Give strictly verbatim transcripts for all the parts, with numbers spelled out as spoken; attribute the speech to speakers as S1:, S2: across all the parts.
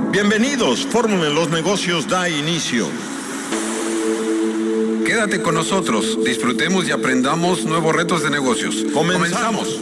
S1: Bienvenidos, Fórmula en los Negocios da inicio.
S2: Quédate con nosotros, disfrutemos y aprendamos nuevos retos de negocios.
S1: Comenzamos.
S2: Comenzamos.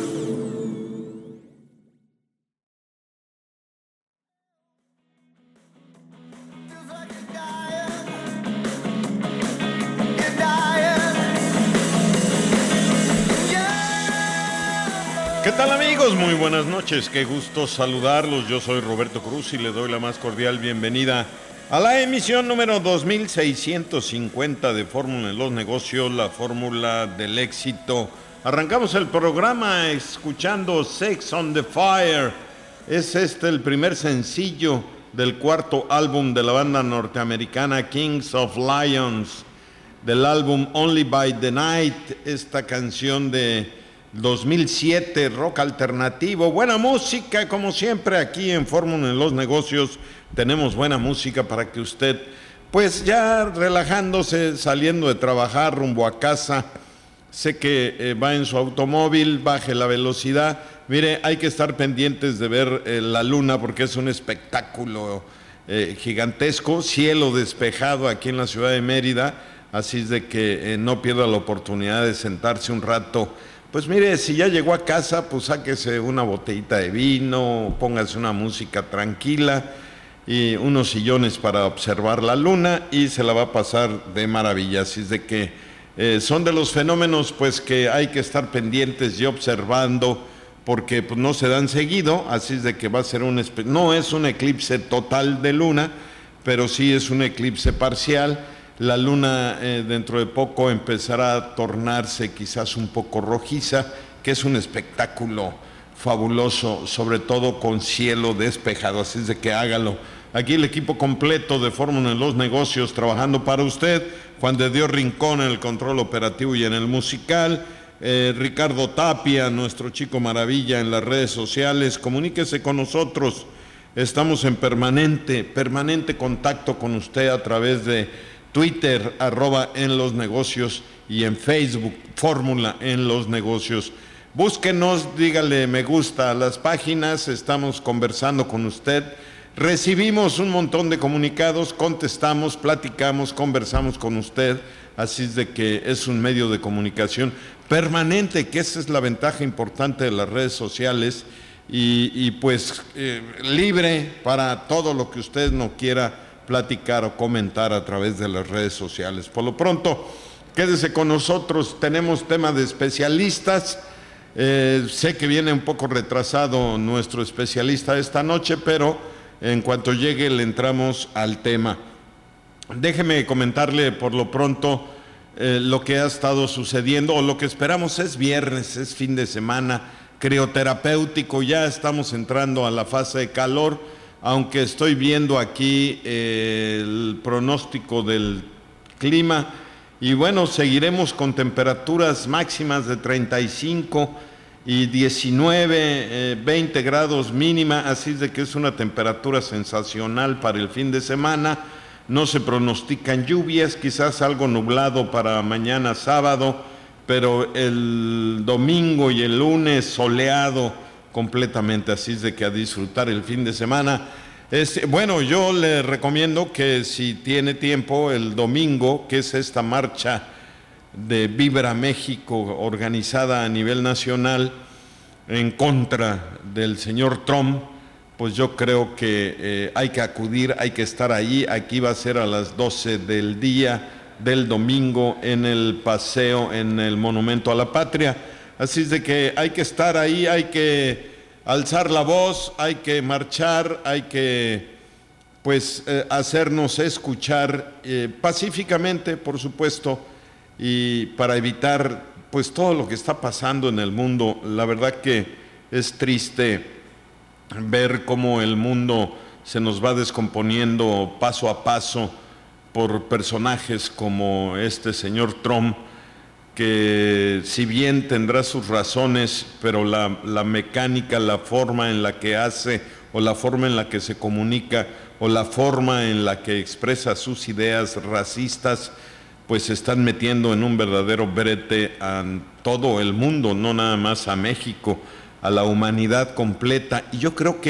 S3: ¿Qué tal, amigos? Muy buenas noches, qué gusto saludarlos. Yo soy Roberto Cruz y le doy la más cordial bienvenida a la emisión número dos mil seiscientos cincuenta de Fórmula en los Negocios, la fórmula del éxito. Arrancamos el programa escuchando Sex on the Fire. Es este el primer sencillo del cuarto álbum de la banda norteamericana Kings of Lions, del álbum Only by the Night. Esta canción de dos mil siete, rock alternativo, buena música, como siempre aquí en Fórmula en los Negocios tenemos buena música para que usted, pues ya relajándose, saliendo de trabajar rumbo a casa, sé que eh, va en su automóvil, baje la velocidad. Mire, hay que estar pendientes de ver eh, la luna porque es un espectáculo eh, gigantesco, cielo despejado aquí en la ciudad de Mérida, así es de que eh, no pierda la oportunidad de sentarse un rato. Pues mire, si ya llegó a casa, pues sáquese una botellita de vino, póngase una música tranquila y unos sillones para observar la luna y se la va a pasar de maravilla. Así es de que eh, son de los fenómenos pues que hay que estar pendientes y observando porque pues, no se dan seguido, así es de que va a ser un, no es un eclipse total de luna, pero sí es un eclipse parcial. La luna eh, dentro de poco empezará a tornarse quizás un poco rojiza, que es un espectáculo fabuloso, sobre todo con cielo despejado, así es de que hágalo. Aquí el equipo completo de Fórmula en los Negocios trabajando para usted, Juan de Dios Rincón en el control operativo y en el musical, eh, Ricardo Tapia, nuestro chico maravilla en las redes sociales. Comuníquese con nosotros, estamos en permanente, permanente contacto con usted a través de Twitter, arroba en los negocios, y en Facebook, Fórmula en los Negocios. Búsquenos, dígale me gusta a las páginas, estamos conversando con usted, recibimos un montón de comunicados, contestamos, platicamos, conversamos con usted, así es de que es un medio de comunicación permanente, que esa es la ventaja importante de las redes sociales, y, y pues eh, libre para todo lo que usted no quiera platicar o comentar a través de las redes sociales. Por lo pronto, quédese con nosotros, tenemos tema de especialistas. Eh, sé que viene un poco retrasado nuestro especialista esta noche, pero en cuanto llegue le entramos al tema. Déjeme comentarle por lo pronto eh, lo que ha estado sucediendo, o lo que esperamos. Es viernes, es fin de semana crioterapéutico, ya estamos entrando a la fase de calor. Aunque estoy viendo aquí eh, el pronóstico del clima y bueno, seguiremos con temperaturas máximas de treinta y cinco y diecinueve, eh, veinte grados mínima, así es de que es una temperatura sensacional para el fin de semana. No se pronostican lluvias, quizás algo nublado para mañana sábado, pero el domingo y el lunes soleado completamente, así es de que a disfrutar el fin de semana. Es, bueno, yo le recomiendo que si tiene tiempo el domingo, que es esta marcha de Vibra México organizada a nivel nacional en contra del señor Trump, pues yo creo que eh, hay que acudir, hay que estar ahí. Aquí va a ser a las doce del día del domingo en el paseo, en el Monumento a la Patria. Así es de que hay que estar ahí, hay que alzar la voz, hay que marchar, hay que pues eh, hacernos escuchar eh, pacíficamente, por supuesto, y para evitar pues todo lo que está pasando en el mundo. La verdad que es triste ver cómo el mundo se nos va descomponiendo paso a paso por personajes como este señor Trump, que si bien tendrá sus razones, pero la, la mecánica, la forma en la que hace, o la forma en la que se comunica, o la forma en la que expresa sus ideas racistas, pues se están metiendo en un verdadero brete a todo el mundo, no nada más a México, a la humanidad completa. Y yo creo que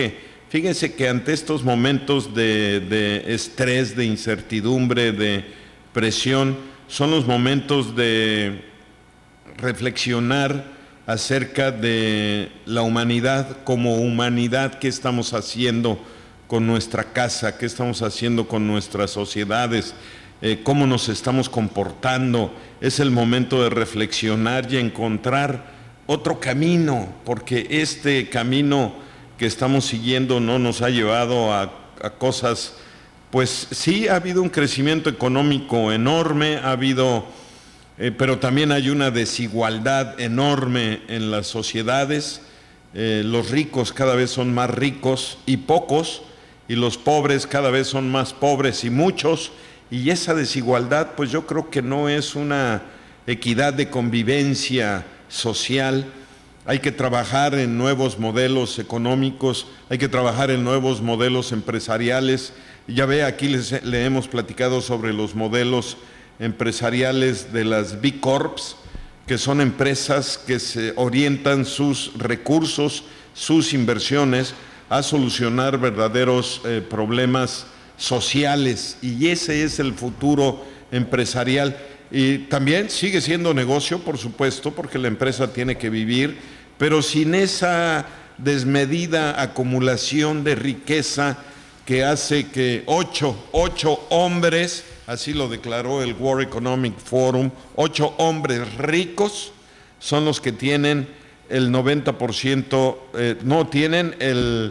S3: fíjense que ante estos momentos de, de estrés, de incertidumbre, de presión, son los momentos de reflexionar acerca de la humanidad como humanidad, qué estamos haciendo con nuestra casa, qué estamos haciendo con nuestras sociedades, eh, cómo nos estamos comportando. Es el momento de reflexionar y encontrar otro camino, porque este camino que estamos siguiendo no nos ha llevado a, a cosas, pues sí, ha habido un crecimiento económico enorme, ha habido, eh, pero también hay una desigualdad enorme en las sociedades. Eh, los ricos cada vez son más ricos y pocos, y los pobres cada vez son más pobres y muchos, y esa desigualdad pues yo creo que no es una equidad de convivencia social. Hay que trabajar en nuevos modelos económicos, hay que trabajar en nuevos modelos empresariales. Ya ve, aquí les, le hemos platicado sobre los modelos empresariales de las B Corps, que son empresas que se orientan sus recursos, sus inversiones a solucionar verdaderos eh, problemas sociales, y ese es el futuro empresarial. Y también sigue siendo negocio, por supuesto, porque la empresa tiene que vivir, pero sin esa desmedida acumulación de riqueza que hace que ocho, ocho hombres, así lo declaró el World Economic Forum, ocho hombres ricos son los que tienen el noventa por ciento, eh, no, tienen el,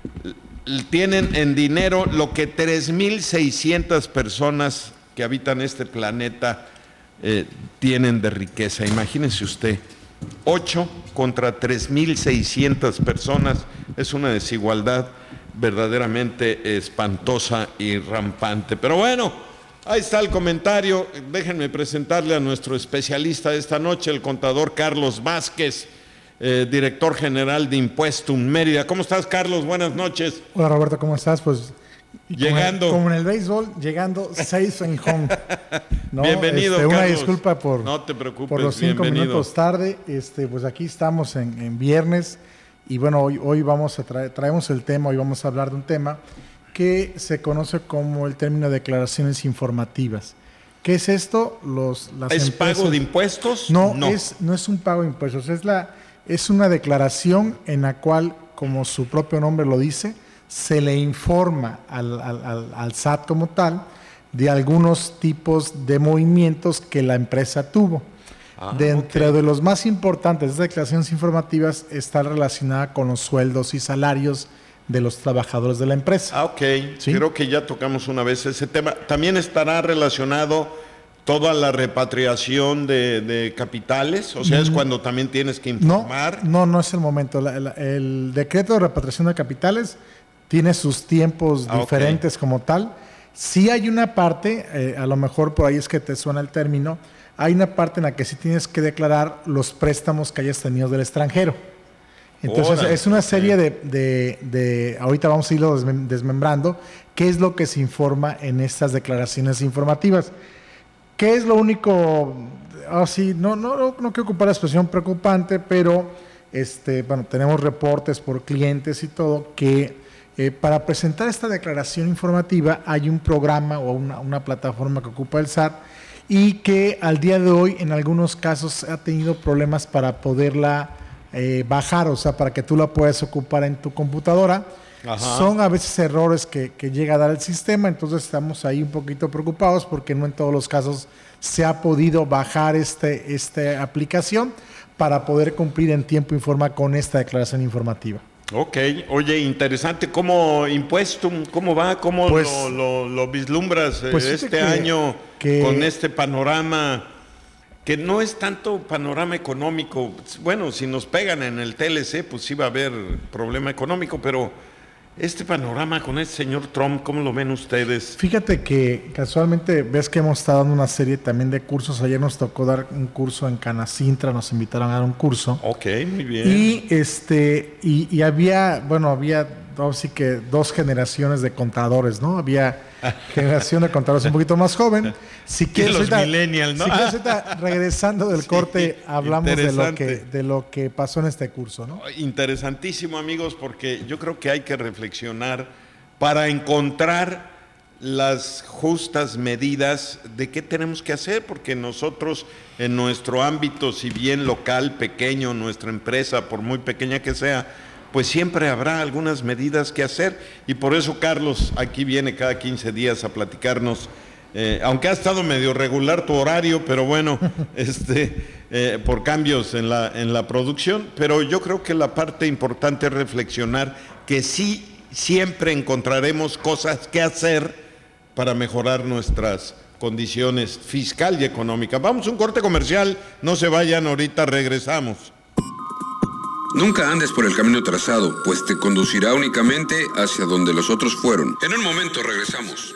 S3: tienen en dinero lo que tres mil seiscientas personas que habitan este planeta eh, tienen de riqueza. Imagínense usted, ocho contra tres mil seiscientas personas, es una desigualdad verdaderamente espantosa y rampante. Pero bueno, ahí está el comentario. Déjenme presentarle a nuestro especialista de esta noche, el contador Carlos Vázquez, eh, director general de Impuestum Mérida. ¿Cómo estás, Carlos? Buenas noches.
S4: Hola, Roberto, ¿cómo estás? Pues
S3: llegando.
S4: Como en, como en el béisbol, llegando safe and home. ¿No?
S3: Bienvenido,
S4: este, una
S3: Carlos.
S4: Disculpa por,
S3: no te preocupes,
S4: por los cinco
S3: bienvenido.
S4: minutos tarde. Este, pues aquí estamos en, en viernes y bueno, hoy, hoy vamos a traer, traemos el tema, hoy vamos a hablar de un tema que se conoce como el término de declaraciones informativas. ¿Qué es esto? Los, las
S3: ¿Es
S4: empresas,
S3: pago de impuestos?
S4: No, no. Es, no es un pago de impuestos, es, la, es una declaración en la cual, como su propio nombre lo dice, se le informa al, al, al, al S A T como tal de algunos tipos de movimientos que la empresa tuvo. Ah, Dentro okay. de los más importantes de estas declaraciones informativas está relacionada con los sueldos y salarios de los trabajadores de la empresa.
S3: Ah, ok. ¿Sí? Creo que ya tocamos una vez ese tema. También estará relacionado toda la repatriación de, de capitales, o sea, es mm. cuando también tienes que informar.
S4: No, no, no es el momento. La, la, el decreto de repatriación de capitales tiene sus tiempos ah, diferentes okay. como tal. Sí hay una parte, eh, a lo mejor por ahí es que te suena el término, hay una parte en la que sí tienes que declarar los préstamos que hayas tenido del extranjero. Entonces Órale, es una serie okay. de, de, de, ahorita vamos a irlo desmembrando, qué es lo que se informa en estas declaraciones informativas. ¿Qué es lo único? Oh, sí, no, no, no, no quiero ocupar la expresión preocupante, pero este, bueno, tenemos reportes por clientes y todo que eh, para presentar esta declaración informativa hay un programa o una, una plataforma que ocupa el S A T y que al día de hoy en algunos casos ha tenido problemas para poderla eh, bajar, o sea, para que tú la puedas ocupar en tu computadora. Ajá. Son a veces errores que, que llega a dar el sistema, entonces estamos ahí un poquito preocupados porque no en todos los casos se ha podido bajar este, esta aplicación para poder cumplir en tiempo y forma con esta declaración informativa.
S3: Ok, oye, interesante. ¿Cómo Impuestum, cómo va? ¿Cómo pues, lo, lo, lo vislumbras pues este que, año que, con este panorama que no es tanto panorama económico? Bueno, si nos pegan en el T L C, pues sí va a haber problema económico, pero este panorama con este señor Trump, ¿cómo lo ven ustedes?
S4: Fíjate que casualmente ves que hemos estado dando una serie también de cursos. Ayer nos tocó dar un curso en Canacintra, nos invitaron a dar un curso.
S3: Ok, muy bien.
S4: Y este y, y había, bueno, había así que dos generaciones de contadores, ¿no? Había generación de contadores un poquito más joven. Si quieres,
S3: los
S4: ahorita,
S3: millennials, ¿no?
S4: si quieres ahorita, regresando del
S3: Sí,
S4: corte, hablamos de lo, que,
S3: interesante.
S4: de lo que pasó en este curso, ¿no?
S3: Interesantísimo, amigos, porque yo creo que hay que reflexionar para encontrar las justas medidas de qué tenemos que hacer, porque nosotros en nuestro ámbito, si bien local, pequeño, nuestra empresa, por muy pequeña que sea, pues siempre habrá algunas medidas que hacer, y por eso Carlos aquí viene cada quince días a platicarnos, eh, aunque ha estado medio regular tu horario, pero bueno, este, eh, por cambios en la, en la producción, pero yo creo que la parte importante es reflexionar que sí siempre encontraremos cosas que hacer para mejorar nuestras condiciones fiscal y económica. Vamos a un corte comercial, no se vayan, ahorita regresamos.
S2: Nunca andes por el camino trazado, pues te conducirá únicamente hacia donde los otros fueron. En un momento regresamos.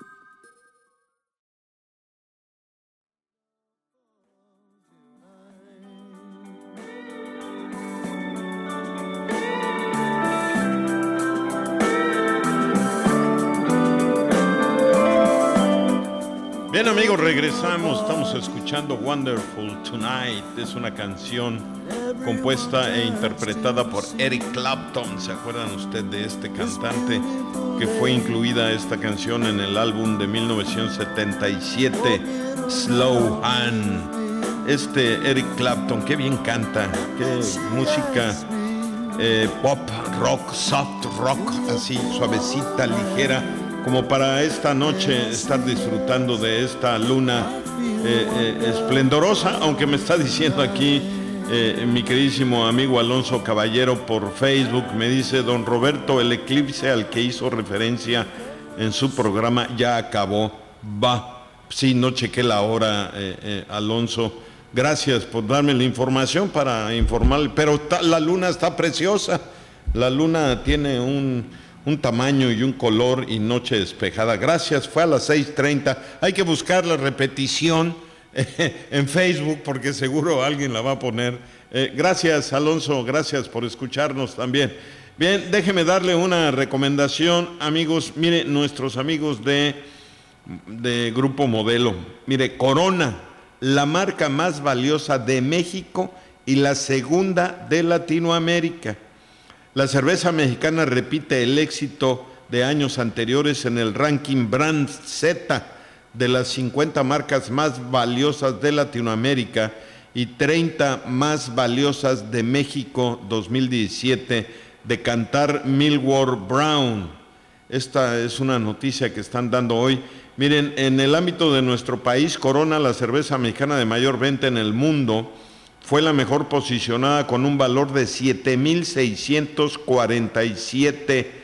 S3: Bien, amigos, regresamos. Estamos escuchando Wonderful Tonight. Es una canción compuesta e interpretada por Eric Clapton. ¿Se acuerdan ustedes de este cantante? Que fue incluida esta canción en el álbum de mil novecientos setenta y siete, Slow Hand. Este Eric Clapton, qué bien canta, qué música eh, pop, rock, soft rock, así suavecita, ligera, como para esta noche estar disfrutando de esta luna eh, eh, esplendorosa, aunque me está diciendo aquí eh, mi queridísimo amigo Alonso Caballero por Facebook, me dice: don Roberto, el eclipse al que hizo referencia en su programa ya acabó. Va, sí, no chequé la hora, eh, eh, Alonso. Gracias por darme la información para informarle, pero ta, la luna está preciosa, la luna tiene un... un tamaño y un color y noche despejada. Gracias, fue a las seis treinta. Hay que buscar la repetición eh, en Facebook porque seguro alguien la va a poner. Eh, gracias, Alonso, gracias por escucharnos también. Bien, déjeme darle una recomendación, amigos. Mire, nuestros amigos de, de Grupo Modelo. Mire, Corona, la marca más valiosa de México y la segunda de Latinoamérica. La cerveza mexicana repite el éxito de años anteriores en el ranking Brand Z de las cincuenta marcas más valiosas de Latinoamérica y treinta más valiosas de México dos mil diecisiete de Cantar Millward Brown. Esta es una noticia que están dando hoy. Miren, en el ámbito de nuestro país, Corona, la cerveza mexicana de mayor venta en el mundo, fue la mejor posicionada con un valor de siete mil seiscientos cuarenta y siete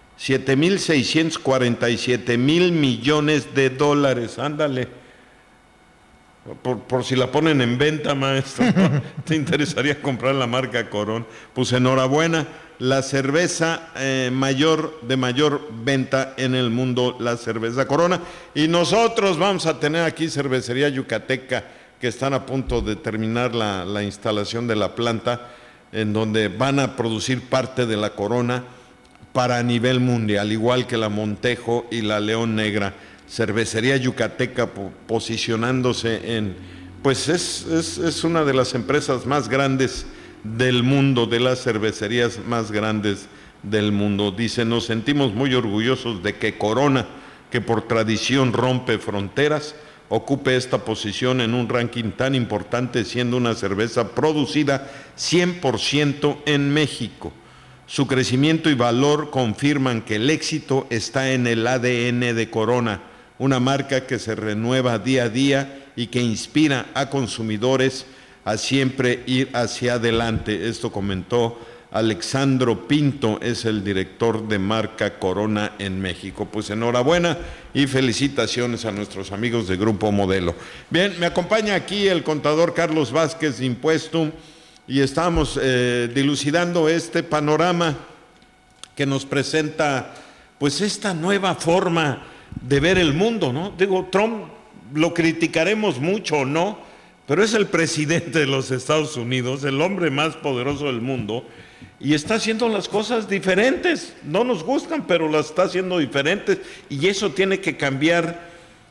S3: mil millones de dólares. Ándale. Por, por si la ponen en venta, maestro, ¿no? ¿Te interesaría comprar la marca Corona? Pues enhorabuena, la cerveza eh, mayor de mayor venta en el mundo, la cerveza Corona. Y nosotros vamos a tener aquí Cervecería Yucateca, que están a punto de terminar la, la instalación de la planta, en donde van a producir parte de la Corona para nivel mundial, igual que la Montejo y la León Negra. Cervecería Yucateca po, posicionándose en, pues es, es, es una de las empresas más grandes del mundo, de las cervecerías más grandes del mundo. Dice, nos sentimos muy orgullosos de que Corona, que por tradición rompe fronteras, ocupe esta posición en un ranking tan importante, siendo una cerveza producida cien por ciento en México. Su crecimiento y valor confirman que el éxito está en el A D N de Corona, una marca que se renueva día a día y que inspira a consumidores a siempre ir hacia adelante. Esto comentó Alexandro Pinto, es el director de marca Corona en México. Pues enhorabuena y felicitaciones a nuestros amigos de Grupo Modelo. Bien, me acompaña aquí el contador Carlos Vázquez de Impuestum y estamos eh, dilucidando este panorama que nos presenta pues esta nueva forma de ver el mundo, ¿no? Digo, Trump lo criticaremos mucho o no, pero es el presidente de los Estados Unidos, el hombre más poderoso del mundo, y está haciendo las cosas diferentes. No nos gustan, pero las está haciendo diferentes, y eso tiene que cambiar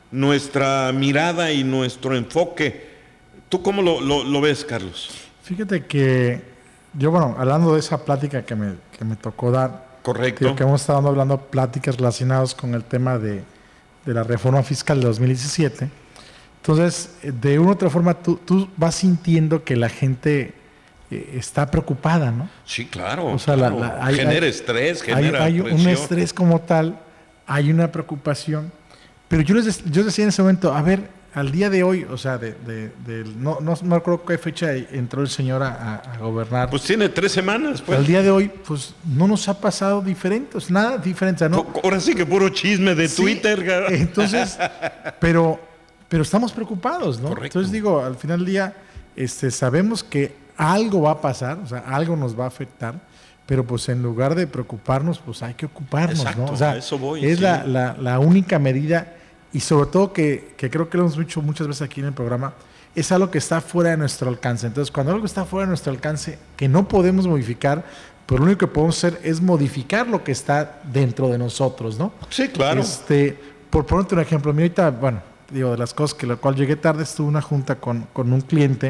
S3: nuestra mirada y nuestro enfoque. ¿Tú cómo lo, lo, lo ves, Carlos?
S4: Fíjate que yo, bueno, hablando de esa plática que me, que me tocó dar,
S3: correcto,
S4: creo que hemos estado hablando pláticas relacionadas con el tema de, de la reforma fiscal de dos mil diecisiete. Entonces, de una u otra forma, tú, tú vas sintiendo que la gente eh, está preocupada, ¿no?
S3: Sí, claro.
S4: O sea,
S3: claro.
S4: La, la, hay,
S3: genera
S4: hay,
S3: estrés, genera
S4: hay, hay
S3: presión.
S4: un estrés como tal, hay una preocupación. Pero yo les yo decía en ese momento, a ver, al día de hoy, o sea, de, de, de no, no me acuerdo qué fecha entró el señor a, a gobernar.
S3: Pues tiene tres semanas, pues.
S4: Al día de hoy, pues no nos ha pasado diferente, o sea, nada diferente, ¿no?
S3: Ahora sí que puro chisme de
S4: sí,
S3: Twitter.
S4: Entonces, pero, pero estamos preocupados, ¿no?
S3: Correcto.
S4: Entonces digo, al final del día, este, sabemos que algo va a pasar, o sea, algo nos va a afectar, pero pues en lugar de preocuparnos, pues hay que ocuparnos,
S3: exacto,
S4: ¿no? O sea,
S3: a eso voy,
S4: es
S3: sí.
S4: la, la, la única medida, y sobre todo que, que creo que lo hemos dicho muchas veces aquí en el programa, es algo que está fuera de nuestro alcance. Entonces, cuando algo está fuera de nuestro alcance, que no podemos modificar, pues lo único que podemos hacer es modificar lo que está dentro de nosotros, ¿no?
S3: Sí, claro.
S4: Este, por ponerte un ejemplo, a mí ahorita, bueno, digo, de las cosas que la cual llegué tarde, estuve en una junta con, con un cliente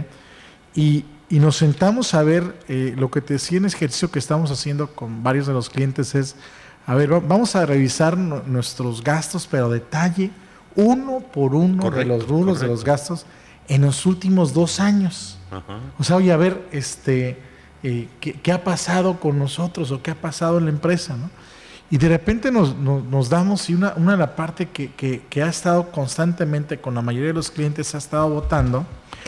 S4: y, y nos sentamos a ver eh, lo que te decía en el ejercicio que estamos haciendo con varios de los clientes es, a ver, vamos a revisar no, nuestros gastos, pero detalle, uno por uno, correcto, de los rubros correcto. de los gastos en los últimos dos años. Ajá. O sea, oye, a ver, este, eh, ¿qué, ¿qué ha pasado con nosotros o qué ha pasado en la empresa, ¿no? Y de repente nos, nos, nos damos, y una, una de las partes que, que, que ha estado constantemente con la mayoría de los clientes ha estado votando,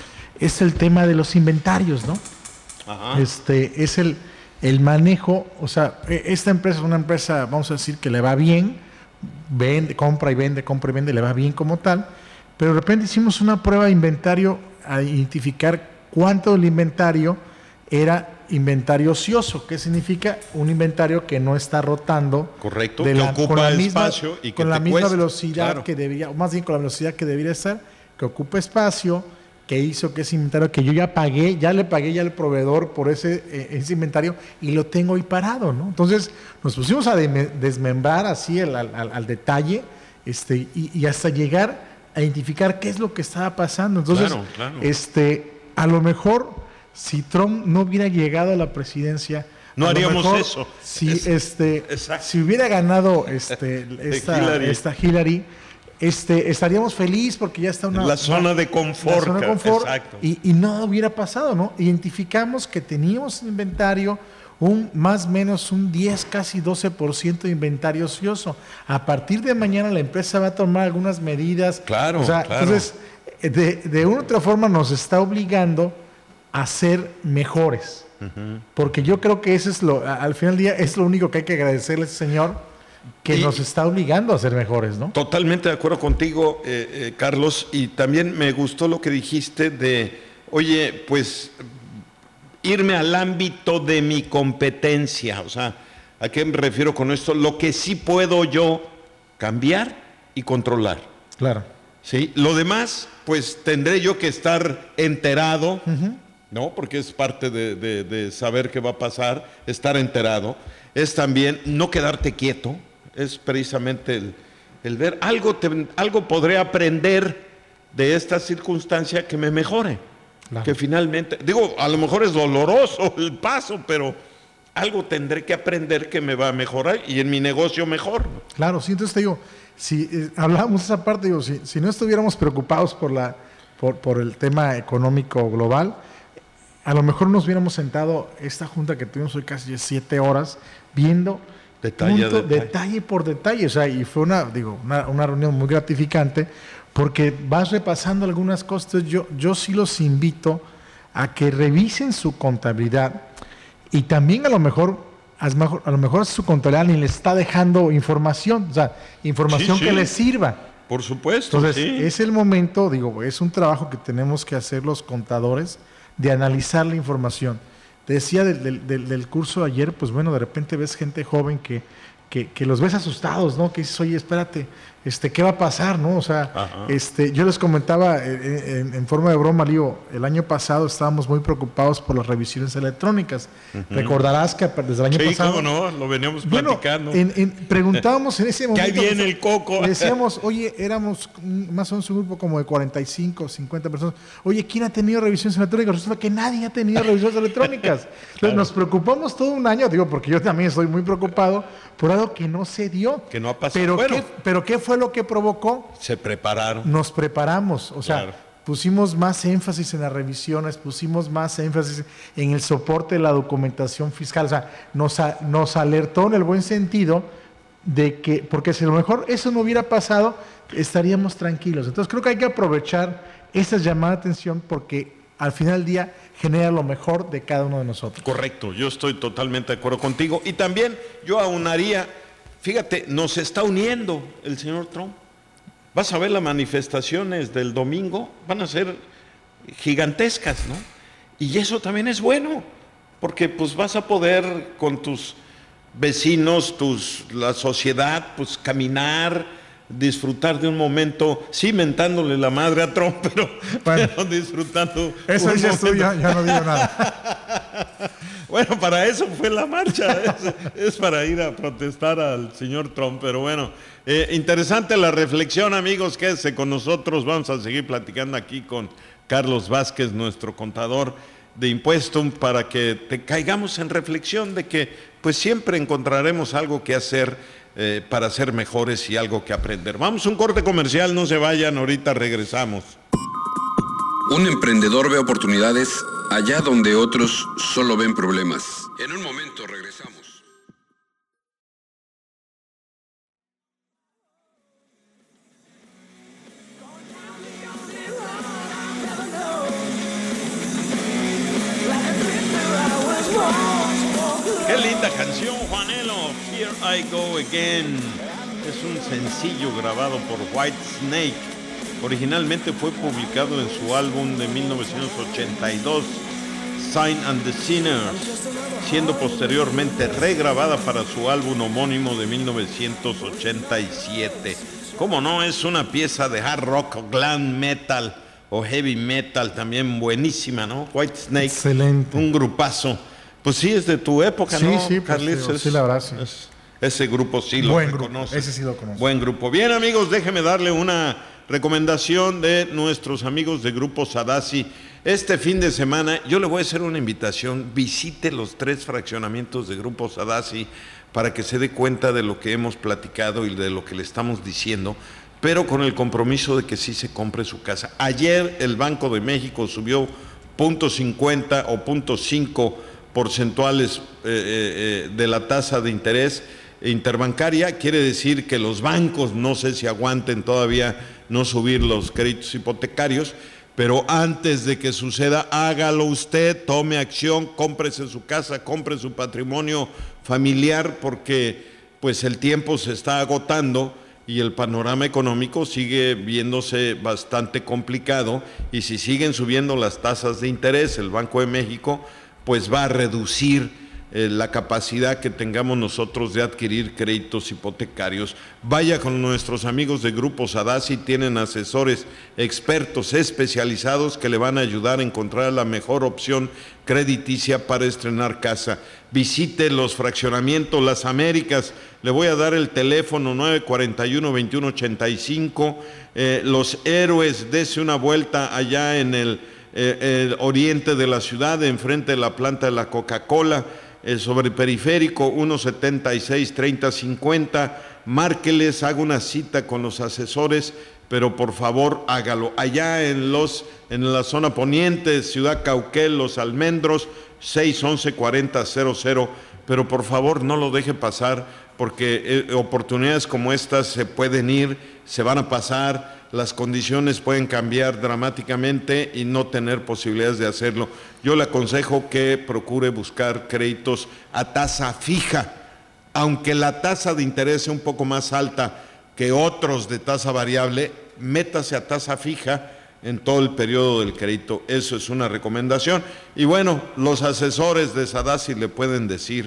S4: es el tema de los inventarios, ¿no? Ajá. Este, es el, el manejo, o sea, esta empresa es una empresa, vamos a decir, que le va bien, vende, compra y vende, compra y vende, le va bien como tal, pero de repente hicimos una prueba de inventario a identificar cuánto del inventario era inventario ocioso. ¿Qué significa? Un inventario que no está rotando.
S3: Correcto,
S4: de la,
S3: que ocupa
S4: con la misma,
S3: espacio y que
S4: con
S3: te
S4: la misma
S3: cuesta,
S4: velocidad
S3: claro.
S4: que debería, o más bien con la velocidad que debería estar, que ocupa espacio, que hizo que ese inventario que yo ya pagué, ya le pagué ya al proveedor por ese, eh, ese inventario y lo tengo ahí parado, ¿no? Entonces nos pusimos a de, desmembrar así al, al, al detalle este, y, y hasta llegar a identificar qué es lo que estaba pasando. Entonces,
S3: claro, claro.
S4: este, a lo mejor si Trump no hubiera llegado a la presidencia,
S3: no haríamos
S4: mejor,
S3: eso.
S4: Si,
S3: es,
S4: este, si hubiera ganado este, esta, Hillary. esta Hillary, este, estaríamos felices porque ya está una
S3: la zona de confort,
S4: la zona de confort
S3: exacto.
S4: Y, y no hubiera pasado, ¿no? Identificamos que teníamos un inventario, un más o menos un diez, casi doce por ciento de inventario ocioso. A partir de mañana la empresa va a tomar algunas medidas.
S3: Claro,
S4: o sea,
S3: claro.
S4: Entonces, de, de una u otra forma nos está obligando a ser mejores. Uh-huh. Porque yo creo que eso es lo, al final del día, es lo único que hay que agradecerle a ese señor, que y nos está obligando a ser mejores, ¿no?
S3: Totalmente de acuerdo contigo, eh, eh, Carlos, y también me gustó lo que dijiste de, oye, pues, irme al ámbito de mi competencia. O sea, ¿a qué me refiero con esto? Lo que sí puedo yo cambiar y controlar.
S4: Claro.
S3: ¿Sí? Lo demás, pues, tendré yo que estar enterado, uh-huh. ¿no? Porque es parte de, de, de saber qué va a pasar, estar enterado. Es también no quedarte quieto, es precisamente el, el ver algo, te, algo podré aprender de esta circunstancia que me mejore. Claro. Que finalmente, digo, a lo mejor es doloroso el paso, pero algo tendré que aprender que me va a mejorar y en mi negocio mejor.
S4: Claro, sí, entonces te digo, si eh, hablábamos de esa parte, digo, si, si no estuviéramos preocupados por, la, por, por el tema económico global, a lo mejor nos hubiéramos sentado esta junta que tuvimos hoy casi siete horas viendo
S3: detalle,
S4: punto,
S3: detalle.
S4: detalle por detalle, o sea, y fue una, digo, una, una reunión muy gratificante porque vas repasando algunas cosas. Yo, yo sí los invito a que revisen su contabilidad y también a lo mejor, a lo mejor su contabilidad ni les está dejando información, o sea, información sí, sí. que les sirva.
S3: Por supuesto.
S4: Entonces,
S3: sí.
S4: es el momento, digo, es un trabajo que tenemos que hacer los contadores, de analizar la información. Te decía del, del, del curso de ayer, pues bueno, de repente ves gente joven que, que, que los ves asustados, ¿no? Que dices, oye, espérate, este, ¿qué va a pasar, no? O sea, Ajá. este, yo les comentaba en, en, en forma de broma, digo, el año pasado estábamos muy preocupados por las revisiones electrónicas. Uh-huh. Recordarás que desde el año
S3: sí,
S4: pasado...
S3: Sí, cómo no, lo veníamos
S4: bueno,
S3: platicando.
S4: En, en, preguntábamos en ese momento...
S3: Que ahí viene el coco.
S4: Decíamos, oye, éramos más o menos un grupo como de cuarenta y cinco, cincuenta personas. Oye, ¿quién ha tenido revisiones electrónicas? Resulta que nadie ha tenido revisiones electrónicas. Entonces claro. Nos preocupamos todo un año, digo, porque yo también estoy muy preocupado por algo que no se dio.
S3: Que no ha pasado.
S4: Pero,
S3: bueno,
S4: ¿qué, pero ¿qué fue lo que provocó?
S3: Se prepararon.
S4: Nos preparamos, o sea,
S3: claro.
S4: pusimos más énfasis en las revisiones, pusimos más énfasis en el soporte de la documentación fiscal, o sea, nos, a, nos alertó en el buen sentido de que, porque si a lo mejor eso no hubiera pasado, estaríamos tranquilos. Entonces creo que hay que aprovechar estas llamadas de atención porque al final del día genera lo mejor de cada uno de nosotros.
S3: Correcto, yo estoy totalmente de acuerdo contigo. Y también yo aunaría, fíjate, nos está uniendo el señor Trump. Vas a ver las manifestaciones del domingo, van a ser gigantescas, ¿no? Y eso también es bueno, porque pues vas a poder con tus vecinos, tus, la sociedad, pues caminar, disfrutar de un momento, sí mentándole la madre a Trump, pero, bueno, pero disfrutando.
S4: Eso ya estoy, ya, ya no digo nada.
S3: Bueno, para eso fue la marcha, es, es para ir a protestar al señor Trump, pero bueno, eh, interesante la reflexión, amigos, quédense con nosotros, vamos a seguir platicando aquí con Carlos Vázquez, nuestro contador de impuestos, para que te caigamos en reflexión de que pues siempre encontraremos algo que hacer eh, para ser mejores y algo que aprender. Vamos a un corte comercial, no se vayan, ahorita regresamos.
S2: Un emprendedor ve oportunidades allá donde otros solo ven problemas. En un momento regresamos.
S3: Qué linda canción, Juanelo. Here I Go Again. Es un sencillo grabado por Whitesnake. Originalmente fue publicado en su álbum de mil novecientos ochenta y dos, Saints and the Sinners, siendo posteriormente regrabada para su álbum homónimo de mil novecientos ochenta y siete. ¿Cómo no? Es una pieza de hard rock o glam metal o heavy metal también buenísima, ¿no? Whitesnake.
S4: Excelente.
S3: Un grupazo. Pues sí, es de tu época,
S4: sí,
S3: ¿no,
S4: sí,
S3: Carlitos?
S4: Pues, sí, la verdad, sí.
S3: Es, ese grupo sí lo
S4: Buen
S3: reconoce.
S4: Grupo, ese sí lo conozco.
S3: Buen grupo. Bien, amigos, déjenme darle una recomendación de nuestros amigos de Grupo Sadasi. Este fin de semana yo le voy a hacer una invitación. Visite los tres fraccionamientos de Grupo Sadasi para que se dé cuenta de lo que hemos platicado y de lo que le estamos diciendo, pero con el compromiso de que sí se compre su casa. Ayer el Banco de México subió punto cincuenta o punto cinco porcentuales eh, eh, de la tasa de interés interbancaria. Quiere decir que los bancos no sé si aguanten todavía no subir los créditos hipotecarios, pero antes de que suceda, hágalo usted, tome acción, cómprese su casa, compre su patrimonio familiar, porque pues el tiempo se está agotando y el panorama económico sigue viéndose bastante complicado, y si siguen subiendo las tasas de interés, el Banco de México pues va a reducir eh, la capacidad que tengamos nosotros de adquirir créditos hipotecarios. Vaya con nuestros amigos de Grupo Sadasi, tienen asesores expertos especializados que le van a ayudar a encontrar la mejor opción crediticia para estrenar casa. Visite los fraccionamientos Las Américas, le voy a dar el teléfono nueve cuatro uno, veintiuno ochenta y cinco, eh, Los Héroes, dese una vuelta allá en el Eh, el oriente de la ciudad, enfrente de la planta de la Coca-Cola, eh, sobre el periférico, uno setenta y seis, treinta cincuenta. Márqueles, haga una cita con los asesores, pero por favor hágalo. Allá en los en la zona poniente, Ciudad Cauquel, Los Almendros, seis once, cuarenta cero cero, pero por favor no lo deje pasar, porque eh, oportunidades como estas se pueden ir, se van a pasar, las condiciones pueden cambiar dramáticamente y no tener posibilidades de hacerlo. Yo le aconsejo que procure buscar créditos a tasa fija, aunque la tasa de interés sea un poco más alta que otros de tasa variable, métase a tasa fija en todo el periodo del crédito. Eso es una recomendación. Y bueno, los asesores de Sadasi le pueden decir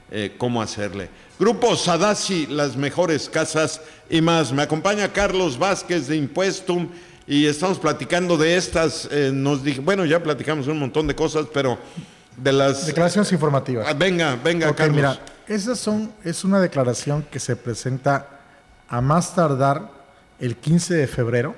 S3: eh, cómo hacerle. Grupo Sadasi, las mejores casas y más. Me acompaña Carlos Vázquez de Impuestum y estamos platicando de estas, eh, nos dije, bueno, ya platicamos un montón de cosas, pero de las...
S4: Declaraciones informativas.
S3: Ah, venga, venga,
S4: okay,
S3: Carlos.
S4: Mira, esas son, es una declaración que se presenta a más tardar el quince de febrero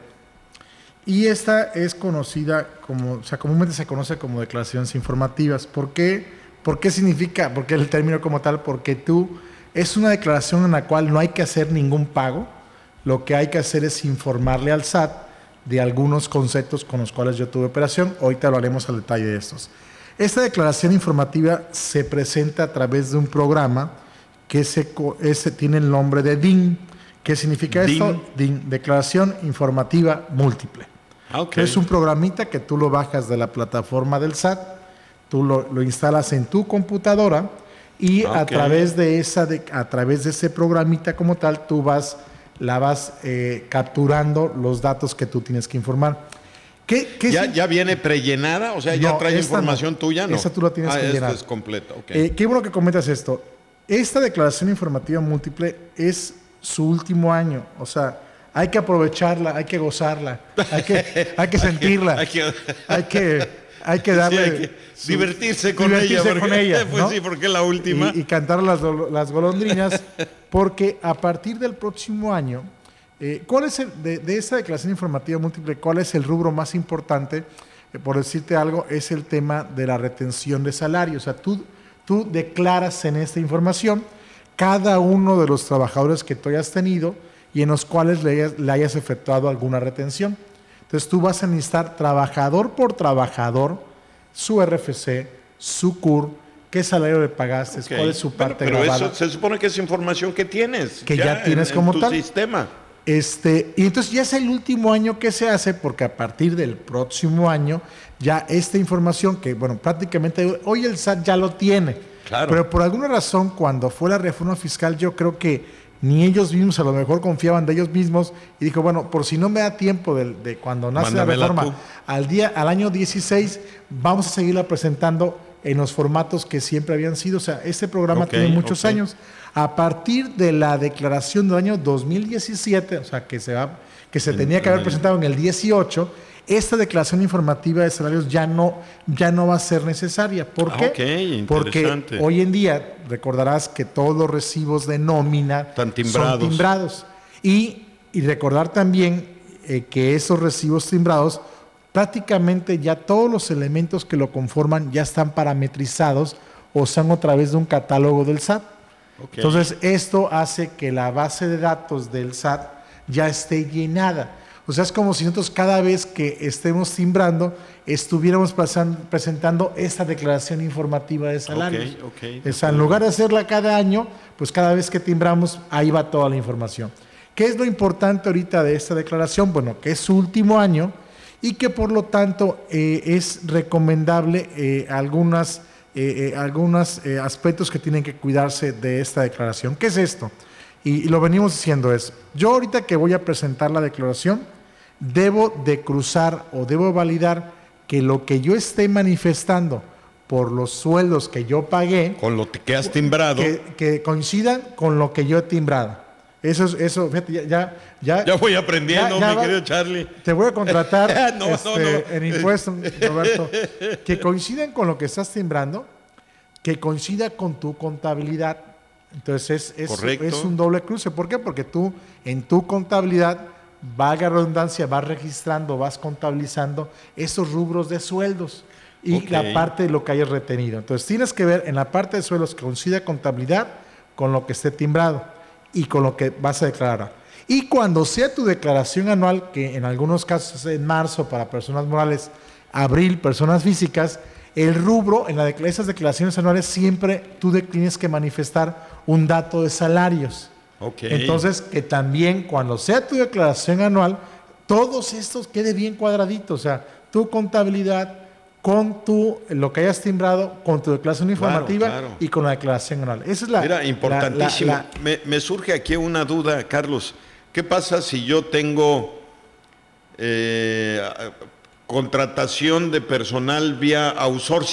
S4: y esta es conocida como, o sea, comúnmente se conoce como declaraciones informativas. ¿Por qué? ¿Por qué significa? Porque el término como tal, porque tú, es una declaración en la cual no hay que hacer ningún pago, lo que hay que hacer es informarle al S A T de algunos conceptos con los cuales yo tuve operación. Ahorita hablaremos al detalle de estos. Esta declaración informativa se presenta a través de un programa que se, ese tiene el nombre de D I N. ¿Qué significa
S3: D I N.
S4: esto? D I N, Declaración Informativa Múltiple.
S3: Okay.
S4: Es un programita que tú lo bajas de la plataforma del S A T, tú lo, lo instalas en tu computadora y okay. a través de esa de, a través de ese programita como tal, tú vas la vas eh, capturando los datos que tú tienes que informar. ¿Qué, qué
S3: ¿Ya,
S4: es?
S3: ¿Ya viene prellenada? O sea, ¿ya
S4: No,
S3: trae
S4: esta
S3: información
S4: no.
S3: tuya? No.
S4: Esa tú la tienes
S3: ah,
S4: que llenar.
S3: Esto es completo. Okay.
S4: Eh, qué bueno que comentas esto. Esta declaración informativa múltiple es su último año. O sea, hay que aprovecharla, hay que gozarla, hay que, hay que sentirla,
S3: hay que,
S4: hay que, hay que darle...
S3: Sí, hay que su, divertirse con
S4: divertirse
S3: ella. Porque,
S4: con ella,
S3: pues
S4: ¿no?
S3: sí, porque es la última.
S4: Y, y cantar las, las golondrinas, porque a partir del próximo año, eh, ¿cuál es el, de, de esa declaración informativa múltiple, cuál es el rubro más importante? Eh, por decirte algo, es el tema de la retención de salario. O sea, tú, tú declaras en esta información cada uno de los trabajadores que tú hayas tenido y en los cuales le hayas, le hayas efectuado alguna retención. Entonces tú vas a necesitar trabajador por trabajador, su R F C, su C U R, qué salario le pagaste, okay. cuál es su parte
S3: Pero, pero
S4: grabada.
S3: Eso se supone que es información que tienes.
S4: Que ya, ya tienes
S3: en,
S4: como
S3: en tu
S4: tal.
S3: sistema.
S4: Este, y entonces ya es el último año que se hace, porque a partir del próximo año ya esta información que, bueno, prácticamente hoy el S A T ya lo tiene.
S3: Claro.
S4: Pero por alguna razón, cuando fue la reforma fiscal, yo creo que ni ellos mismos a lo mejor confiaban de ellos mismos y dijo, bueno, por si no me da tiempo de, de cuando nace Mándamela la reforma al día al año dieciséis, vamos a seguirla presentando en los formatos que siempre habían sido. O sea, este programa okay, tiene muchos okay. años. A partir de la declaración del año dos mil diecisiete, o sea, que se, va, que se tenía que haber presentado en el dieciocho, esta declaración informativa de salarios ya no, ya no va a ser necesaria. ¿Por qué?
S3: Ah, okay,
S4: porque hoy en día recordarás que todos los recibos de nómina
S3: son timbrados.
S4: Son timbrados. Y, y recordar también eh, que esos recibos timbrados, prácticamente ya todos los elementos que lo conforman ya están parametrizados o son a través de un catálogo del S A T. Okay. Entonces, esto hace que la base de datos del S A T ya esté llenada. O sea, es como si nosotros cada vez que estemos timbrando, estuviéramos pasan, presentando esta declaración informativa de salarios.
S3: Okay, okay,
S4: o sea, en lugar de hacerla cada año, pues cada vez que timbramos, ahí va toda la información. ¿Qué es lo importante ahorita de esta declaración? Bueno, que es su último año y que por lo tanto eh, es recomendable eh, algunas, eh, eh, algunos eh, aspectos que tienen que cuidarse de esta declaración. ¿Qué es esto? Y, y lo venimos diciendo es, yo ahorita que voy a presentar la declaración, debo de cruzar o debo validar que lo que yo esté manifestando por los sueldos que yo pagué,
S3: con lo que has timbrado,
S4: que, que coincidan con lo que yo he timbrado. Eso es, eso, fíjate, ya, ya, ya,
S3: ya voy aprendiendo,
S4: ya, ya
S3: mi
S4: va,
S3: querido Charlie.
S4: Te voy a contratar
S3: no,
S4: este,
S3: no, no.
S4: en impuestos, Roberto, que coincidan con lo que estás timbrando, que coincida con tu contabilidad. Entonces es, es, es un doble cruce. ¿Por qué? Porque tú en tu contabilidad, valga redundancia, vas registrando, vas contabilizando esos rubros de sueldos y okay. la parte de lo que hayas retenido. Entonces tienes que ver en la parte de sueldos que coincida contabilidad con lo que esté timbrado y con lo que vas a declarar. Y cuando sea tu declaración anual, que en algunos casos es en marzo para personas morales, abril personas físicas, el rubro en la de esas declaraciones anuales siempre tú tienes que manifestar un dato de salarios.
S3: Okay.
S4: Entonces, que también cuando sea tu declaración anual, todos estos quede bien cuadraditos, o sea, tu contabilidad con tu, lo que hayas timbrado, con tu declaración informativa
S3: claro, claro.
S4: y con la declaración anual. Esa es la...
S3: Mira, importantísimo.
S4: La, la, la,
S3: me, me surge aquí una duda, Carlos. ¿Qué pasa si yo tengo eh, contratación de personal vía outsourcing?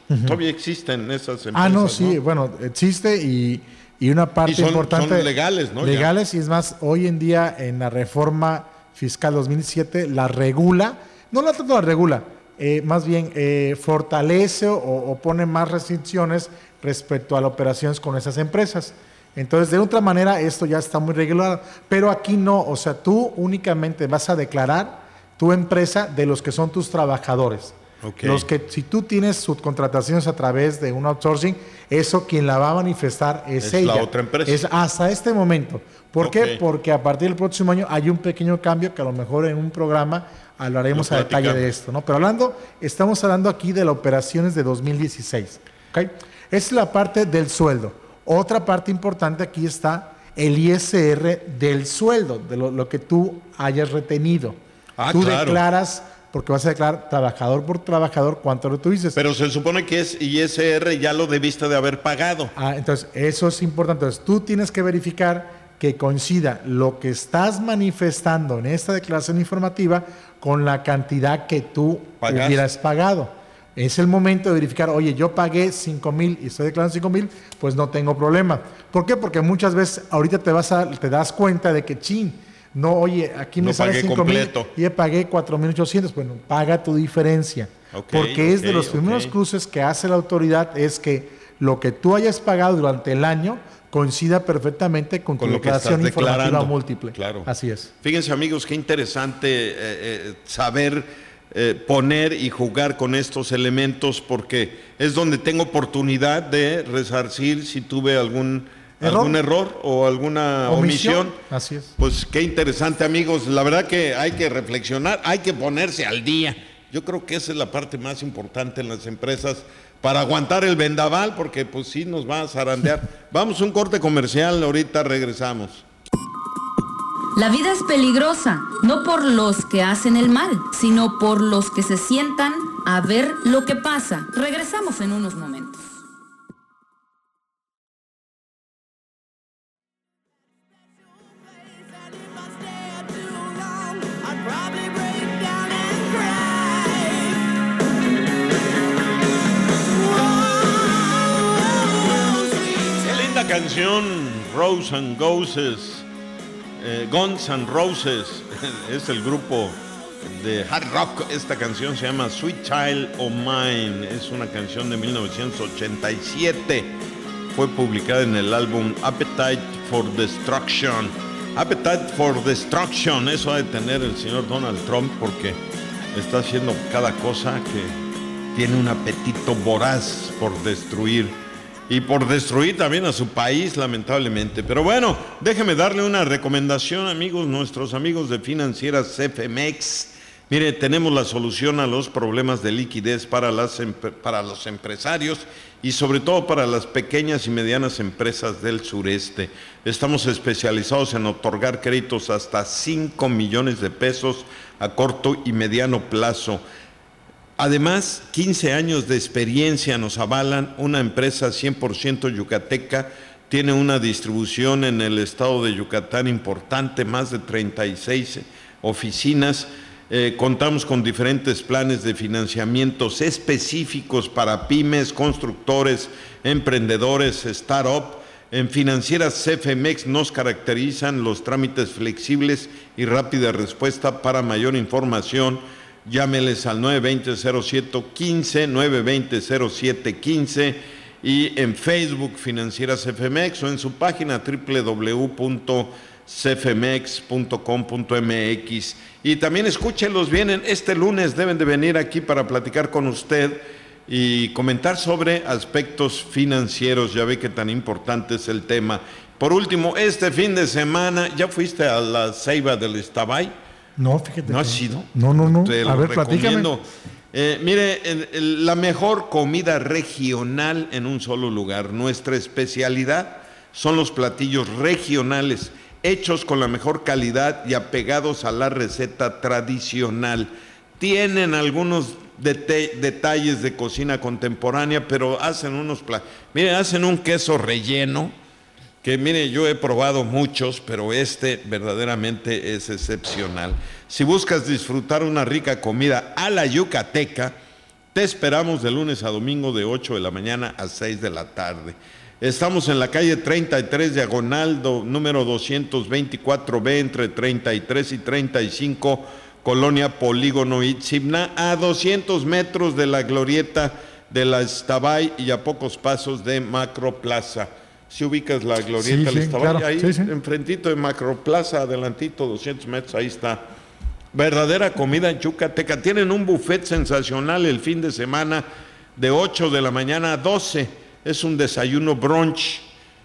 S3: Uh-huh. Todavía existen esas empresas.
S4: Ah, no, sí, ¿no? Bueno, existe y, y una parte
S3: y son,
S4: importante.
S3: Son legales, ¿no?
S4: Legales,
S3: ya.
S4: Y es más, hoy en día en la reforma fiscal dos mil siete la regula, no la tanto la regula, eh, más bien eh, fortalece o, o pone más restricciones respecto a las operaciones con esas empresas. Entonces, de otra manera, esto ya está muy regulado, pero aquí no, o sea, tú únicamente vas a declarar tu empresa de los que son tus trabajadores. Okay. Los que, si tú tienes subcontrataciones a través de un outsourcing, eso quien la va a manifestar es, es ella.
S3: La otra empresa.
S4: Es hasta este momento. ¿Por
S3: okay.
S4: qué? Porque a partir del próximo año hay un pequeño cambio que a lo mejor en un programa hablaremos a detalle de esto, ¿no? Pero hablando, estamos hablando aquí de las operaciones de dos mil dieciséis. ¿Okay? Esa es la parte del sueldo. Otra parte importante aquí está el I S R del sueldo, de lo, lo que tú hayas retenido.
S3: Ah,
S4: tú
S3: claro.
S4: declaras, porque vas a declarar trabajador por trabajador cuánto lo tuviste.
S3: Pero se supone que es I S R, ya lo debiste de haber pagado.
S4: Ah, entonces eso es importante. Entonces tú tienes que verificar que coincida lo que estás manifestando en esta declaración informativa con la cantidad que tú ¿Pagaste? hubieras pagado. Es el momento de verificar, oye, yo pagué cinco mil y estoy declarando cinco mil, pues no tengo problema. ¿Por qué? Porque muchas veces ahorita te vas a, te das cuenta de que, chin, no, oye, aquí me no sale cinco mil y ya pagué cuatro mil ochocientos. Bueno, paga tu diferencia. Okay, porque okay, es de los primeros okay. cruces que hace la autoridad, es que lo que tú hayas pagado durante el año coincida perfectamente con, con tu declaración informativa múltiple.
S3: Claro.
S4: Así es.
S3: Fíjense, amigos, qué interesante eh, eh, saber eh, poner y jugar con estos elementos, porque es donde tengo oportunidad de resarcir si tuve algún ¿Error? algún error o alguna omisión. omisión.
S4: Así es.
S3: Pues qué interesante, amigos. La verdad que hay que reflexionar, hay que ponerse al día. Yo creo que esa es la parte más importante en las empresas para aguantar el vendaval, porque pues sí nos va a zarandear. Vamos a un corte comercial, ahorita regresamos.
S5: La vida es peligrosa, no por los que hacen el mal, sino por los que se sientan a ver lo que pasa. Regresamos en unos momentos.
S3: Canción Rose and Roses, eh, Guns and Roses, es el grupo de hard rock. Esta canción se llama Sweet Child O' Mine, es una canción de mil novecientos ochenta y siete, fue publicada en el álbum Appetite for Destruction. Appetite for Destruction, eso ha de tener el señor Donald Trump, porque está haciendo cada cosa que tiene un apetito voraz por destruir. Y por destruir también a su país, lamentablemente. Pero bueno, déjeme darle una recomendación, amigos, nuestros amigos de Financieras C F M X. Mire, tenemos la solución a los problemas de liquidez para, las, para los empresarios y sobre todo para las pequeñas y medianas empresas del sureste. Estamos especializados en otorgar créditos hasta cinco millones de pesos a corto y mediano plazo. Además, quince años de experiencia nos avalan. Una empresa cien por ciento yucateca, tiene una distribución en el estado de Yucatán importante, más de treinta y seis oficinas. Eh, contamos con diferentes planes de financiamientos específicos para pymes, constructores, emprendedores, startup. En Financieras C F M X nos caracterizan los trámites flexibles y rápida respuesta. Para mayor información, llámeles al nueve dos cero, cero siete uno cinco, nueve dos cero, cero siete uno cinco y en Facebook Financieras C F M X o en su página doble u doble u doble u punto c f m x punto com punto m x. Y también escúchenlos, vienen este lunes, deben de venir aquí para platicar con usted y comentar sobre aspectos financieros. Ya ve que tan importante es el tema. Por último, este fin de semana, ¿ya fuiste a la Ceiba del Iztabay?
S4: No, fíjate.
S3: ¿No has sido?
S4: No, no, no.
S3: Te
S4: a ver, platícame.
S3: Eh, mire, el, el, la mejor comida regional en un solo lugar. Nuestra especialidad son los platillos regionales, hechos con la mejor calidad y apegados a la receta tradicional. Tienen algunos dete- detalles de cocina contemporánea, pero hacen unos platillos. Mire, hacen un queso relleno, que mire, yo he probado muchos, pero este verdaderamente es excepcional. Si buscas disfrutar una rica comida a la yucateca, Te esperamos de lunes a domingo de ocho de la mañana a seis de la tarde. Estamos en la calle treinta y tres, diagonal do, número doscientos veinticuatro B, entre treinta y tres y treinta y cinco, Colonia Polígono Itzimna, a doscientos metros de la glorieta de la Estabay y a pocos pasos de Macroplaza. Si ubicas la glorieta
S4: sí,
S3: de la
S4: sí,
S3: Estabay,
S4: claro,
S3: ahí
S4: sí, sí.
S3: enfrentito de Macroplaza, adelantito, doscientos metros, ahí está. Verdadera comida en Yucateca. Tienen un buffet sensacional el fin de semana de ocho de la mañana a doce. Es un desayuno brunch.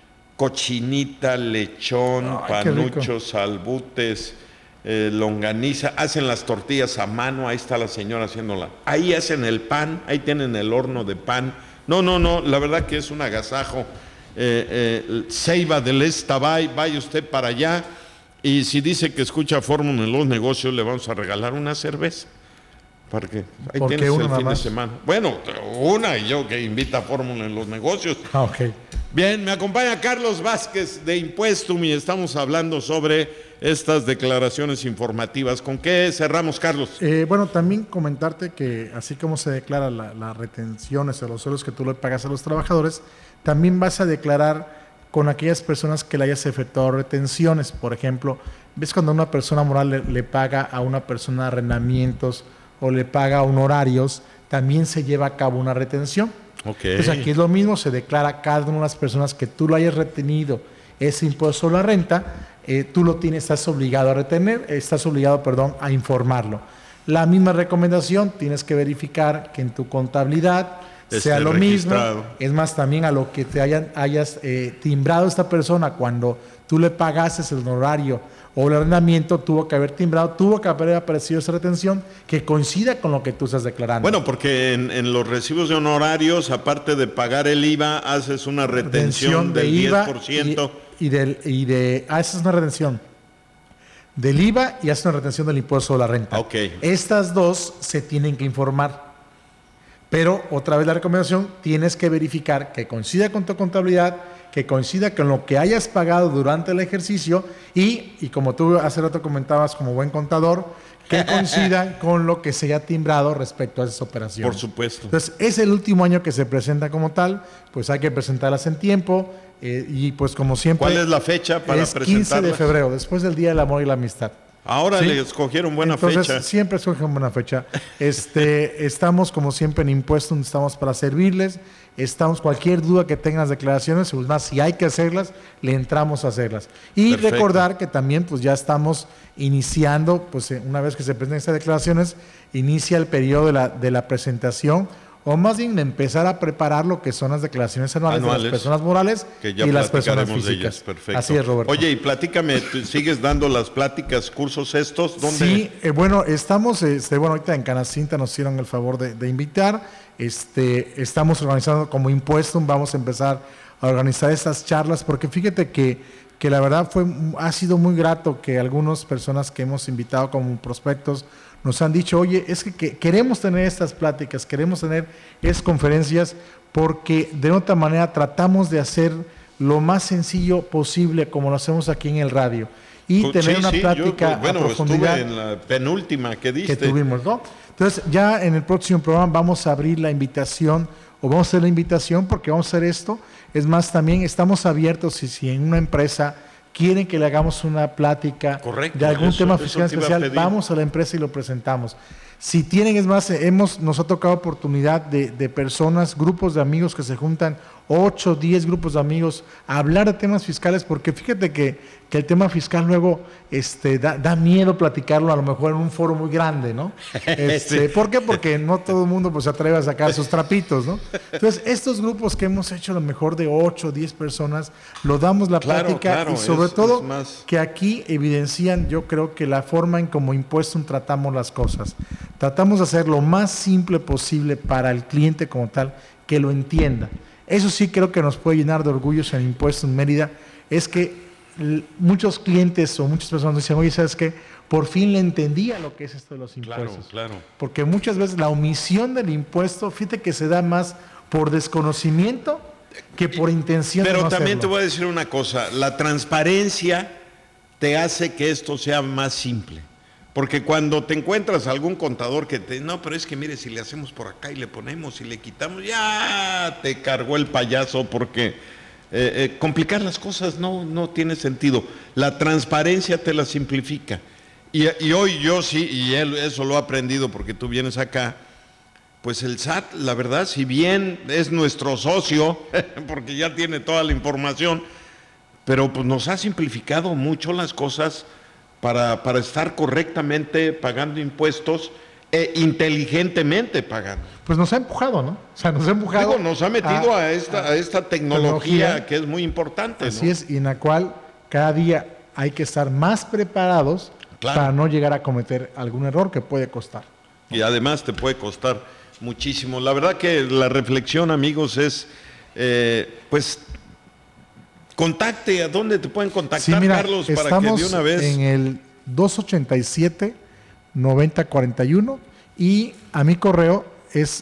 S3: Cochinita, lechón,
S4: Ay,
S3: panuchos, salbutes, eh, longaniza. Hacen las tortillas a mano. Ahí está la señora haciéndola. Ahí hacen el pan. Ahí tienen el horno de pan. No, no, no. La verdad que es un agasajo. Eh, eh, Ceiba del Estabay. Vaya usted para allá. Y si dice que escucha Fórmula en los negocios, le vamos a regalar una cerveza. Para que ahí
S4: ¿Por qué
S3: tienes
S4: una
S3: el fin
S4: más?
S3: de semana. Bueno, una y yo que invita a Fórmula en los negocios.
S4: Ah, ok.
S3: Bien, me acompaña Carlos Vázquez de Impuestum y estamos hablando sobre estas declaraciones informativas. ¿Con qué cerramos, Carlos?
S4: Eh, bueno, también comentarte que así como se declara la- las retenciones o los sueldos que tú le pagas a los trabajadores, también vas a declarar con aquellas personas que le hayas efectuado retenciones. Por ejemplo, ves cuando una persona moral le, le paga a una persona arrendamientos o le paga honorarios, también se lleva a cabo una retención.
S3: Ok.
S4: Entonces aquí es lo mismo, se declara cada una de las personas que tú lo hayas retenido ese impuesto a la renta, eh, tú lo tienes, estás obligado a retener, estás obligado, perdón, a informarlo. La misma recomendación, tienes que verificar que en tu contabilidad
S3: Esté
S4: sea lo
S3: registrado.
S4: mismo. Es más, también a lo que te hayan, hayas eh, timbrado esta persona cuando tú le pagases el honorario o el arrendamiento, tuvo que haber timbrado, tuvo que haber aparecido esa retención que coincida con lo que tú estás declarando.
S3: Bueno, porque en, en los recibos de honorarios, aparte de pagar el I V A, haces una retención del
S4: I V A
S3: diez por ciento.
S4: Y, y, del, y de... Ah, esa es una retención. Del I V A y haces una retención del impuesto de la renta.
S3: Ok.
S4: Estas dos se tienen que informar. Pero, otra vez la recomendación, tienes que verificar que coincida con tu contabilidad, que coincida con lo que hayas pagado durante el ejercicio y, y como tú hace rato comentabas como buen contador, que coincida con lo que se haya timbrado respecto a esas operaciones.
S3: Por supuesto.
S4: Entonces, es el último año que se presenta como tal, pues hay que presentarlas en tiempo eh, y pues como siempre...
S3: ¿Cuál es la fecha para
S4: es
S3: presentarlas?
S4: quince de febrero, después del Día del Amor y la Amistad.
S3: Ahora
S4: ¿Sí?
S3: le escogieron buena
S4: Entonces,
S3: fecha.
S4: siempre escogen buena fecha. Este, estamos, como siempre, en Impuestos, estamos para servirles. Estamos, cualquier duda que tengan las declaraciones, pues más, si hay que hacerlas, le entramos a hacerlas. Y
S3: Perfecto.
S4: recordar que también, pues ya estamos iniciando, pues eh, una vez que se presenten estas declaraciones, inicia el periodo de la, de la presentación, o más bien de empezar a preparar lo que son las declaraciones anuales,
S3: Anuales,
S4: de las personas morales
S3: que ya
S4: y las personas
S3: platicaremos de
S4: físicas.
S3: ellas. Perfecto.
S4: Así es, Roberto.
S3: Oye, y platícame, ¿tú sigues dando las pláticas, cursos estos? ¿Dónde?
S4: Sí, eh, bueno, estamos, este, bueno, ahorita en Canacinta nos hicieron el favor de, de invitar. Este, estamos organizando como Impuestum, vamos a empezar a organizar estas charlas, porque fíjate que, que la verdad fue, ha sido muy grato que algunas personas que hemos invitado como prospectos nos han dicho, oye, es que, que queremos tener estas pláticas, queremos tener estas conferencias, porque de otra manera tratamos de hacer lo más sencillo posible, como lo hacemos aquí en el radio, y
S3: Sí,
S4: tener una
S3: sí,
S4: plática
S3: yo, bueno,
S4: a profundidad
S3: estuve en la penúltima que diste.
S4: que tuvimos, ¿no? Entonces, ya en el próximo programa vamos a abrir la invitación, o vamos a hacer la invitación porque vamos a hacer esto. Es más, también estamos abiertos si, si en una empresa quieren que le hagamos una plática
S3: Correcto,
S4: de algún
S3: eso-
S4: tema
S3: eso
S4: fiscal
S3: te iba a
S4: especial,
S3: pedir.
S4: vamos a la empresa y lo presentamos. Si tienen, es más, hemos, nos ha tocado oportunidad de, de personas, grupos de amigos que se juntan, ocho, diez grupos de amigos, a hablar de temas fiscales, porque fíjate que, que el tema fiscal luego este, da, da miedo platicarlo a lo mejor en un foro muy grande, ¿no? Este,
S3: Sí.
S4: ¿Por qué? Porque no todo el mundo pues, se atreve a sacar sus trapitos, ¿no? Entonces, estos grupos que hemos hecho a lo mejor de ocho, diez personas, lo damos la
S3: Claro,
S4: plática
S3: claro,
S4: y sobre
S3: es-
S4: todo
S3: es más-
S4: que aquí evidencian, yo creo que la forma en como Impuestum tratamos las cosas. Tratamos de hacer lo más simple posible para el cliente como tal, que lo entienda. Eso sí creo que nos puede llenar de orgullos en Impuestum Mérida, es que l- muchos clientes o muchas personas dicen, oye, ¿sabes qué? Por fin le entendía lo que es esto de los
S3: Claro,
S4: impuestos.
S3: claro.
S4: Porque muchas veces la omisión del impuesto, fíjate que se da más por desconocimiento que por intención de
S3: Pero
S4: no
S3: también
S4: hacerlo.
S3: te voy a decir una cosa, la transparencia te hace que esto sea más simple. Porque cuando te encuentras algún contador que te... No, pero es que mire, si le hacemos por acá y le ponemos y le quitamos, ya te cargó el payaso porque eh, eh, complicar las cosas no, no tiene sentido. La transparencia te la simplifica. Y, y hoy yo sí, y él, eso lo he aprendido porque tú vienes acá, pues el S A T, la verdad, si bien es nuestro socio, porque ya tiene toda la información, pero pues nos ha simplificado mucho las cosas para, para estar correctamente pagando impuestos e inteligentemente pagando.
S4: Pues nos ha empujado, ¿no? O sea, nos ha empujado.
S3: Digo, nos ha metido a, a, esta, a esta tecnología, tecnología que es muy importante.
S4: Así
S3: ¿no?
S4: es, y en la cual cada día hay que estar más preparados, claro, para no llegar a cometer algún error que puede costar.
S3: Y además te puede costar muchísimo. La verdad que la reflexión, amigos, es, eh, pues, contacte, ¿a dónde te pueden contactar,
S4: sí, mira,
S3: Carlos, para que de una vez?
S4: En el dos ochenta y siete, noventa cuarenta y uno y a mi correo es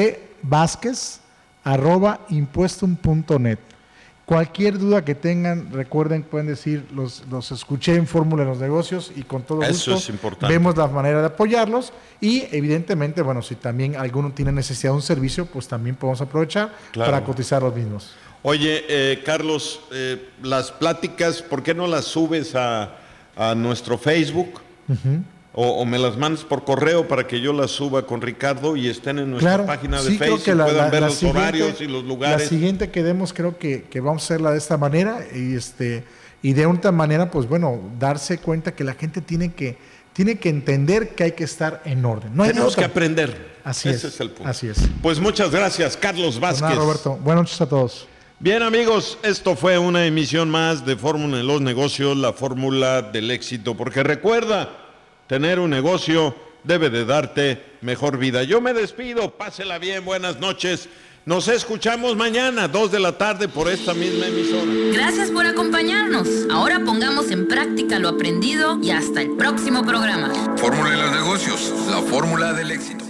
S4: cvásquez arroba impuestum punto net. Cualquier duda que tengan, recuerden, pueden decir, los, los escuché en Fórmula de los Negocios y con todo
S3: Eso
S4: gusto
S3: es importante.
S4: Vemos la manera de apoyarlos y evidentemente, bueno, si también alguno tiene necesidad de un servicio, pues también podemos aprovechar, claro, para cotizar los mismos.
S3: Oye, eh, Carlos, eh, las pláticas, ¿por qué no las subes a, a nuestro Facebook? Uh-huh. O, o me las mandas por correo para que yo las suba con Ricardo y estén en nuestra, claro, página de sí, Facebook y puedan la, ver la los horarios y los lugares.
S4: La siguiente que demos creo que, que vamos a hacerla de esta manera y este y de otra manera, pues bueno, darse cuenta que la gente tiene que tiene que entender que hay que estar en orden. No hay
S3: Tenemos
S4: otra.
S3: que aprender.
S4: Así
S3: Ese
S4: es,
S3: es el punto.
S4: Así es.
S3: Pues muchas gracias, Carlos Vázquez.
S4: Pues nada, Roberto. Buenas noches a todos.
S3: Bien, amigos, esto fue una emisión más de Fórmula en los Negocios, la fórmula del éxito, porque recuerda, tener un negocio debe de darte mejor vida. Yo me despido, pásela bien, buenas noches. Nos escuchamos mañana, dos de la tarde, por esta misma emisora.
S5: Gracias por acompañarnos. Ahora pongamos en práctica lo aprendido y hasta el próximo programa.
S2: Fórmula en los Negocios, la fórmula del éxito.